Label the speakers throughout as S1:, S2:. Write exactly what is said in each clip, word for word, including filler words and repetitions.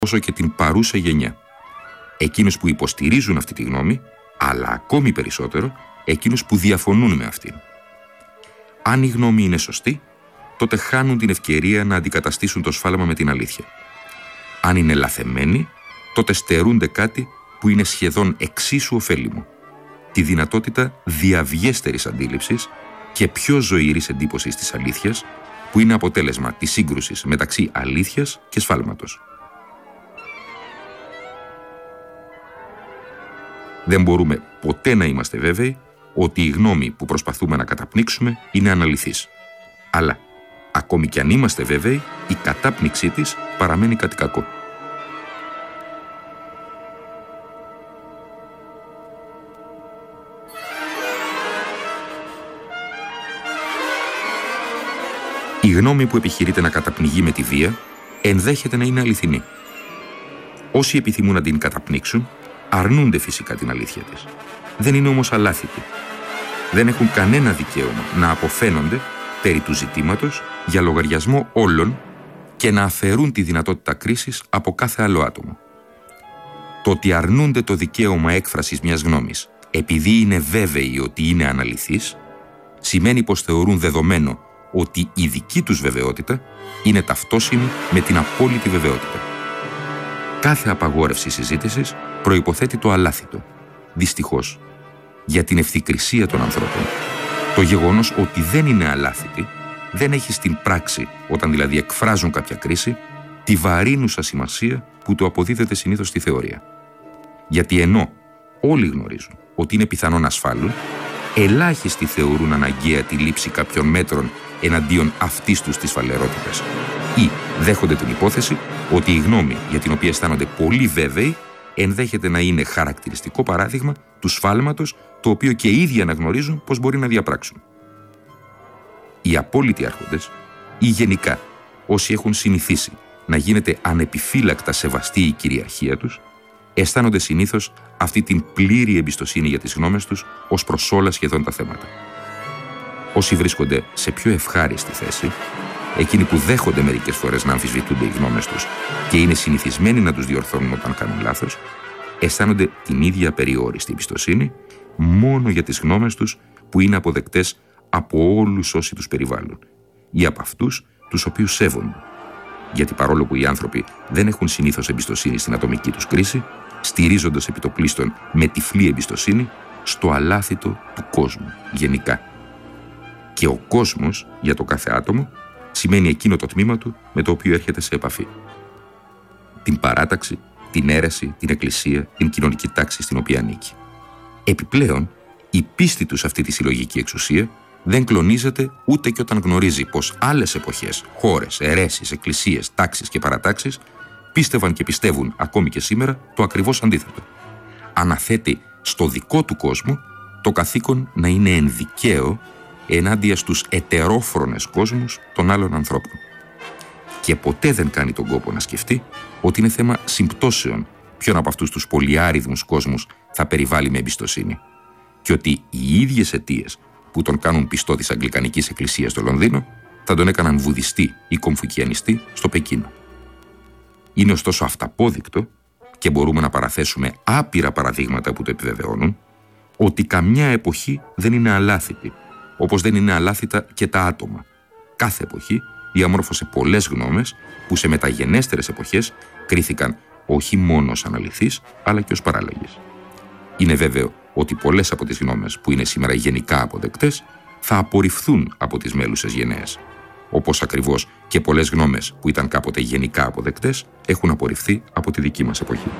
S1: όσο και την παρούσα γενιά. Εκείνους που υποστηρίζουν αυτή τη γνώμη, αλλά ακόμη περισσότερο εκείνους που διαφωνούν με αυτήν. Αν η γνώμη είναι σωστή, τότε χάνουν την ευκαιρία να αντικαταστήσουν το σφάλμα με την αλήθεια. Αν είναι λαθεμένοι, τότε στερούνται κάτι που είναι σχεδόν εξίσου ωφέλιμο. Τη δυνατότητα διαβιέστερης αντίληψης και πιο ζωηρής εντύπωσης της αλήθειας, που είναι αποτέλεσμα της σύγκρουσης μεταξύ αλήθειας και σφάλματος. Δεν μπορούμε ποτέ να είμαστε βέβαιοι ότι η γνώμη που προσπαθούμε να καταπνίξουμε είναι αναλυθής. Αλλά, ακόμη κι αν είμαστε βέβαιοι, η κατάπνιξή της παραμένει κάτι κακό. Η γνώμη που επιχειρείται να καταπνιγεί με τη βία ενδέχεται να είναι αληθινή. Όσοι επιθυμούν να την καταπνίξουν, αρνούνται φυσικά την αλήθεια της. Δεν είναι όμως αλάθητοι. Δεν έχουν κανένα δικαίωμα να αποφαίνονται περί του ζητήματος για λογαριασμό όλων και να αφαιρούν τη δυνατότητα κρίσης από κάθε άλλο άτομο. Το ότι αρνούνται το δικαίωμα έκφρασης μιας γνώμης επειδή είναι βέβαιοι ότι είναι αναλυθής, σημαίνει πως θεωρούν δεδομένο ότι η δική τους βεβαιότητα είναι ταυτόσιμη με την απόλυτη βεβαιότητα. Κάθε απαγόρευση συζήτησης προϋποθέτει το αλάθητο. Δυστυχώς, για την ευθυκρισία των ανθρώπων, το γεγονός ότι δεν είναι αλάθητοι δεν έχει στην πράξη, όταν δηλαδή εκφράζουν κάποια κρίση, τη βαρύνουσα σημασία που του αποδίδεται συνήθως στη θεωρία. Γιατί ενώ όλοι γνωρίζουν ότι είναι πιθανό να ασφάλουν, ελάχιστοι θεωρούν αναγκαία τη λήψη κάποιων μέτρων εναντίον αυτής τους της φαλαιρότητας ή δέχονται την υπόθεση ότι η γνώμη για την οποία αισθάνονται πολύ βέβαιοι ενδέχεται να είναι χαρακτηριστικό παράδειγμα του σφάλματος, το οποίο και οι ίδιοι αναγνωρίζουν πως μπορεί να διαπράξουν. Οι απόλυτοι άρχοντες ή γενικά όσοι έχουν συνηθίσει να γίνεται ανεπιφύλακτα σεβαστή η κυριαρχία τους, αισθάνονται συνήθως αυτή την πλήρη εμπιστοσύνη για τις γνώμες τους ως προς όλα σχεδόν τα θέματα. Όσοι βρίσκονται σε πιο ευχάριστη θέση, εκείνοι που δέχονται μερικές φορές να αμφισβητούνται οι γνώμες τους και είναι συνηθισμένοι να τους διορθώνουν όταν κάνουν λάθος, αισθάνονται την ίδια περιόριστη εμπιστοσύνη μόνο για τις γνώμες τους που είναι αποδεκτές από όλους όσοι τους περιβάλλουν ή από αυτούς τους οποίους σέβονται. Γιατί παρόλο που οι άνθρωποι δεν έχουν συνήθως εμπιστοσύνη στην ατομική τους κρίση, στηρίζοντας επιτοπλίστων με τυφλή εμπιστοσύνη στο αλάθητο του κόσμου γενικά. Και ο κόσμος για το κάθε άτομο σημαίνει εκείνο το τμήμα του με το οποίο έρχεται σε επαφή. Την παράταξη, την αίρεση, την εκκλησία, την κοινωνική τάξη στην οποία ανήκει. Επιπλέον, η πίστη του σε αυτή τη συλλογική εξουσία δεν κλονίζεται ούτε και όταν γνωρίζει πως άλλες εποχές, χώρες, αιρέσεις, εκκλησίες, τάξεις και παρατάξεις πίστευαν και πιστεύουν ακόμη και σήμερα το ακριβώς αντίθετο. Αναθέτει στο δικό του κόσμο το καθήκον να είναι ενδικαίο ενάντια στους ετερόφρονες κόσμους των άλλων ανθρώπων. Και ποτέ δεν κάνει τον κόπο να σκεφτεί ότι είναι θέμα συμπτώσεων ποιον από αυτούς τους πολυάριθμους κόσμους θα περιβάλλει με εμπιστοσύνη και ότι οι ίδιες αιτίες που τον κάνουν πιστό της Αγγλικανικής Εκκλησίας στο Λονδίνο θα τον έκαναν βουδιστή ή κομφουκιανιστή στο Πεκίνο. Είναι ωστόσο αυταπόδεικτο, και μπορούμε να παραθέσουμε άπειρα παραδείγματα που το επιβεβαιώνουν, ότι καμιά εποχή δεν είναι αλάθητη, όπως δεν είναι αλάθητα και τα άτομα. Κάθε εποχή διαμόρφωσε πολλές γνώμες που σε μεταγενέστερες εποχές κρίθηκαν όχι μόνο ως αναλυθείς, αλλά και ως παράλογες. Είναι βέβαιο ότι πολλές από τις γνώμες που είναι σήμερα γενικά αποδεκτές θα απορριφθούν από τις μέλουσες γενναίες, όπως ακριβώς και πολλές γνώμες που ήταν κάποτε γενικά αποδεκτές έχουν απορριφθεί από τη δική μας εποχή.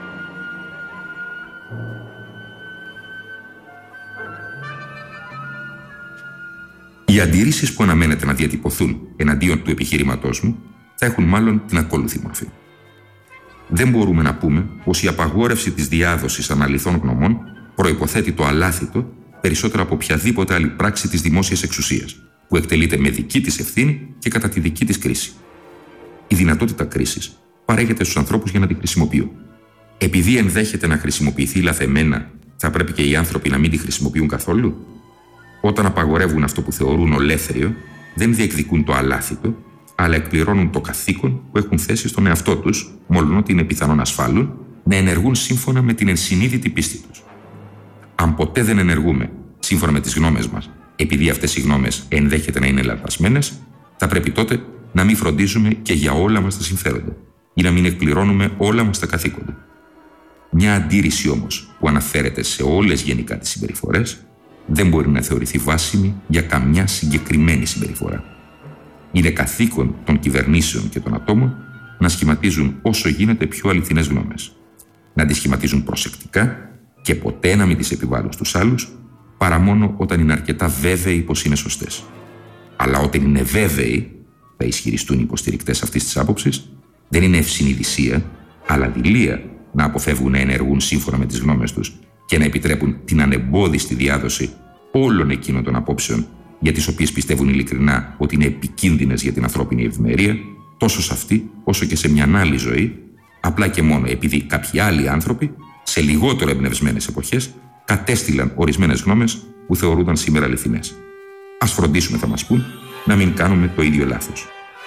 S1: Οι αντιρρήσεις που αναμένεται να διατυπωθούν εναντίον του επιχειρήματός μου θα έχουν μάλλον την ακόλουθη μορφή. Δεν μπορούμε να πούμε πως η απαγόρευση της διάδοσης αναλυθών γνωμών προϋποθέτει το αλάθητο περισσότερο από οποιαδήποτε άλλη πράξη της δημόσιας εξουσίας, που εκτελείται με δική της ευθύνη και κατά τη δική της κρίση. Η δυνατότητα κρίσης παρέχεται στους ανθρώπους για να τη χρησιμοποιούν. Επειδή ενδέχεται να χρησιμοποιηθεί λαθεμένα, θα πρέπει και οι άνθρωποι να μην τη χρησιμοποιούν καθόλου. Όταν απαγορεύουν αυτό που θεωρούν ολέθριο, δεν διεκδικούν το αλάθητο, αλλά εκπληρώνουν το καθήκον που έχουν θέσει στον εαυτό τους, μόλον ότι είναι πιθανόν ασφάλουν, να ενεργούν σύμφωνα με την ενσυνείδητη πίστη τους. Αν ποτέ δεν ενεργούμε σύμφωνα με τις γνώμες μας, επειδή αυτές οι γνώμες ενδέχεται να είναι λανθασμένες, θα πρέπει τότε να μην φροντίζουμε και για όλα μας τα συμφέροντα ή να μην εκπληρώνουμε όλα μας τα καθήκοντα. Μια αντίρρηση όμως που αναφέρεται σε όλες γενικά τις συμπεριφορές δεν μπορεί να θεωρηθεί βάσιμη για καμιά συγκεκριμένη συμπεριφορά. Είναι καθήκον των κυβερνήσεων και των ατόμων να σχηματίζουν όσο γίνεται πιο αληθινές γνώμες. Να τις σχηματίζουν προσεκτικά και ποτέ να μην τις επιβάλλουν στους άλλους, παρά μόνο όταν είναι αρκετά βέβαιοι πως είναι σωστές. Αλλά όταν είναι βέβαιοι, θα ισχυριστούν οι υποστηρικτές αυτής της άποψης, δεν είναι ευσυνειδησία, αλλά δειλία να αποφεύγουν να ενεργούν σύμφωνα με τις γνώμες τους και να επιτρέπουν την ανεμπόδιστη διάδοση όλων εκείνων των απόψεων για τις οποίες πιστεύουν ειλικρινά ότι είναι επικίνδυνες για την ανθρώπινη ευημερία, τόσο σε αυτή όσο και σε μια άλλη ζωή, απλά και μόνο επειδή κάποιοι άλλοι άνθρωποι, σε λιγότερο εμπνευσμένες εποχές, κατέστηλαν ορισμένες γνώμες που θεωρούνταν σήμερα αληθινές. Ας φροντίσουμε, θα μας πούν, να μην κάνουμε το ίδιο λάθος.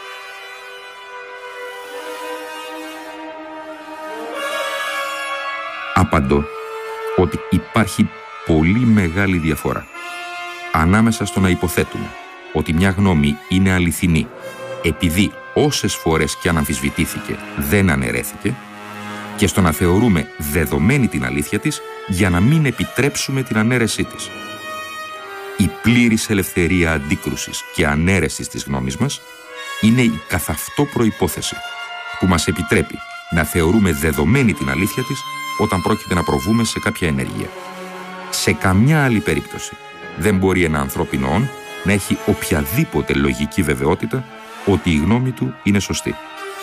S1: Απαντώ ότι υπάρχει πολύ μεγάλη διαφορά ανάμεσα στο να υποθέτουμε ότι μια γνώμη είναι αληθινή επειδή όσες φορές και αν αμφισβητήθηκε δεν αναιρέθηκε και στο να θεωρούμε δεδομένη την αλήθεια της για να μην επιτρέψουμε την ανέρεσή της. Η πλήρης ελευθερία αντίκρουσης και ανέρεσης της γνώμης μας είναι η καθ' αυτό προϋπόθεση που μας επιτρέπει να θεωρούμε δεδομένη την αλήθεια της όταν πρόκειται να προβούμε σε κάποια ενέργεια. Σε καμιά άλλη περίπτωση δεν μπορεί ένα ανθρώπινο όν να έχει οποιαδήποτε λογική βεβαιότητα ότι η γνώμη του είναι σωστή.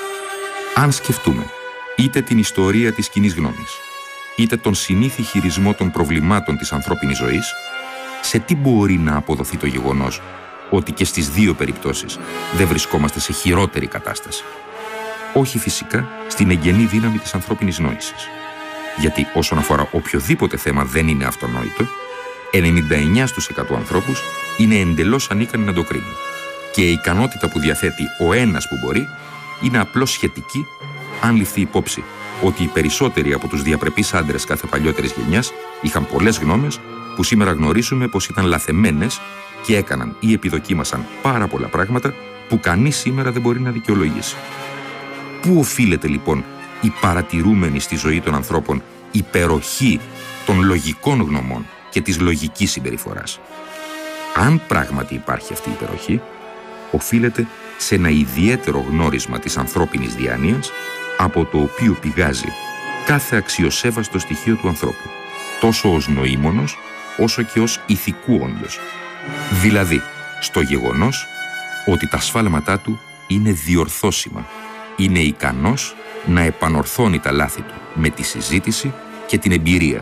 S1: Αν σκεφτούμε είτε την ιστορία της κοινής γνώμης, είτε τον συνήθι χειρισμό των προβλημάτων της ανθρώπινης ζωής, σε τι μπορεί να αποδοθεί το γεγονός ότι και στις δύο περιπτώσεις δεν βρισκόμαστε σε χειρότερη κατάσταση? Όχι φυσικά στην εγγενή δύναμη της ανθρώπινης νόησης. Γιατί όσον αφορά οποιοδήποτε θέμα δεν είναι αυτονόητο, ενενήντα εννέα τοις εκατό ανθρώπους είναι εντελώς ανίκανοι να το κρίνουν. Και η ικανότητα που διαθέτει ο ένας που μπορεί είναι απλώς σχετική αν ληφθεί υπόψη ότι οι περισσότεροι από τους διαπρεπείς άντρες κάθε παλιότερης γενιάς είχαν πολλές γνώμες που σήμερα γνωρίζουμε πως ήταν λαθεμένες και έκαναν ή επιδοκίμασαν πάρα πολλά πράγματα που κανείς σήμερα δεν μπορεί να δικαιολογήσει. Πού οφείλεται λοιπόν η παρατηρούμενη στη ζωή των ανθρώπων υπεροχή των λογικών γνωμών και της λογικής συμπεριφοράς? Αν πράγματι υπάρχει αυτή η υπεροχή, οφείλεται σε ένα ιδιαίτερο γνώρισμα της ανθρώπινης διάνοίας, από το οποίο πηγάζει κάθε αξιοσέβαστο στοιχείο του ανθρώπου, τόσο ως νοήμονος, όσο και ως ηθικού όντως. Δηλαδή, στο γεγονός ότι τα σφάλματά του είναι διορθώσιμα, είναι ικανός να επανορθώνει τα λάθη του με τη συζήτηση και την εμπειρία.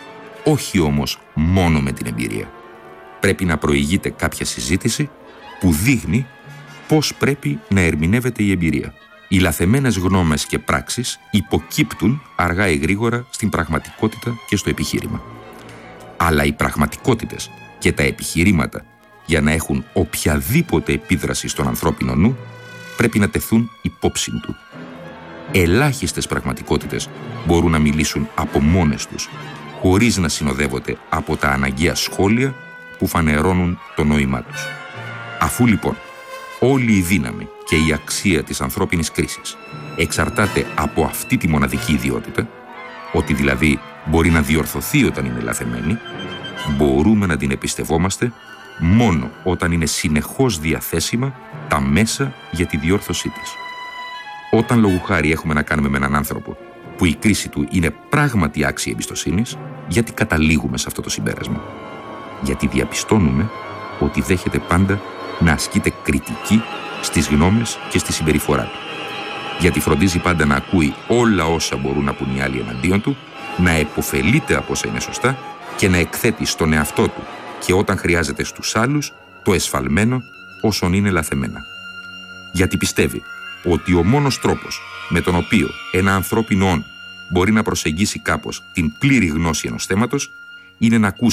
S1: Όχι όμως μόνο με την εμπειρία. Πρέπει να προηγείται κάποια συζήτηση που δείχνει πώς πρέπει να ερμηνεύεται η εμπειρία. Οι λαθεμένες γνώμες και πράξεις υποκύπτουν αργά ή γρήγορα στην πραγματικότητα και στο επιχείρημα. Αλλά οι πραγματικότητες και τα επιχειρήματα, για να έχουν οποιαδήποτε επίδραση στον ανθρώπινο νου, πρέπει να τεθούν υπόψη του. Ελάχιστες πραγματικότητες μπορούν να μιλήσουν από μόνες τους, χωρίς να συνοδεύονται από τα αναγκαία σχόλια που φανερώνουν το νόημά τους. Αφού λοιπόν όλη η δύναμη και η αξία της ανθρώπινης κρίσης εξαρτάται από αυτή τη μοναδική ιδιότητα, ότι δηλαδή μπορεί να διορθωθεί όταν είναι λαθεμένη, μπορούμε να την εμπιστευόμαστε μόνο όταν είναι συνεχώς διαθέσιμα τα μέσα για τη διόρθωσή της. Όταν λόγου χάρη έχουμε να κάνουμε με έναν άνθρωπο που η κρίση του είναι πράγματι άξια εμπιστοσύνης, γιατί καταλήγουμε σε αυτό το συμπέρασμα? Γιατί διαπιστώνουμε ότι δέχεται πάντα να ασκείται κριτική στις γνώμες και στη συμπεριφορά του. Γιατί φροντίζει πάντα να ακούει όλα όσα μπορούν να πουν οι άλλοι εναντίον του, να επωφελείται από όσα είναι σωστά και να εκθέτει στον εαυτό του και όταν χρειάζεται στους άλλους το εσφαλμένο όσον είναι λαθεμένα. Γιατί πιστεύει ότι ο μόνος τρόπος με τον οποίο ένα ανθρώπινο όν μπορεί να προσεγγίσει κάπως την πλήρη γνώση ενός θέματος είναι να ακούσει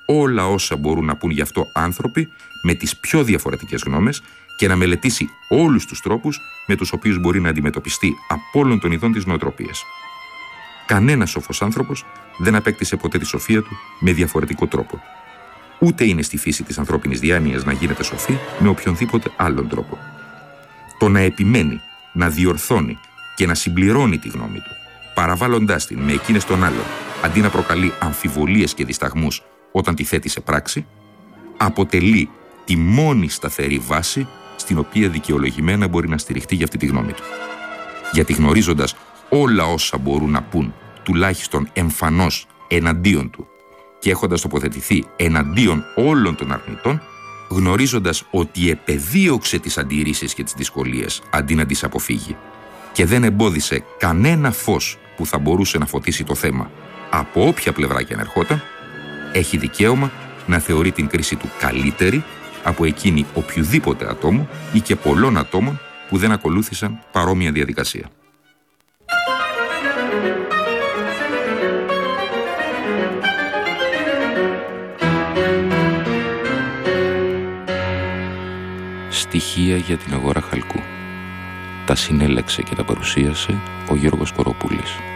S1: όλα όσα μπορούν να πούν γι' αυτό άνθρωποι με τις πιο διαφορετικές γνώμες και να μελετήσει όλους τους τρόπους με τους οποίους μπορεί να αντιμετωπιστεί από όλων των ειδών της νοοτροπίας. Κανένας σοφός άνθρωπος δεν απέκτησε ποτέ τη σοφία του με διαφορετικό τρόπο. Ούτε είναι στη φύση της ανθρώπινης διάνοιας να γίνεται σοφή με οποιονδήποτε άλλον τρόπο. Το να επιμένει, να διορθώνει και να συμπληρώνει τη γνώμη του, παραβάλλοντάς την με εκείνες των άλλων, αντί να προκαλεί αμφιβολίες και δισταγμούς όταν τη θέτει σε πράξη, αποτελεί τη μόνη σταθερή βάση στην οποία δικαιολογημένα μπορεί να στηριχτεί για αυτή τη γνώμη του. Γιατί γνωρίζοντας όλα όσα μπορούν να πούν, τουλάχιστον εμφανώς εναντίον του, και έχοντας τοποθετηθεί εναντίον όλων των αρνητών, γνωρίζοντας ότι επεδίωξε τις αντιρρήσεις και τις δυσκολίες αντί να τις αποφύγει και δεν εμπόδισε κανένα φως που θα μπορούσε να φωτίσει το θέμα από όποια πλευρά και αν ερχόταν, έχει δικαίωμα να θεωρεί την κρίση του καλύτερη από εκείνη οποιοδήποτε ατόμου ή και πολλών ατόμων που δεν ακολούθησαν παρόμοια διαδικασία. Στοιχεία για την αγορά χαλκού. Τα συνέλεξε και τα παρουσίασε ο Γιώργος Κοροπούλης.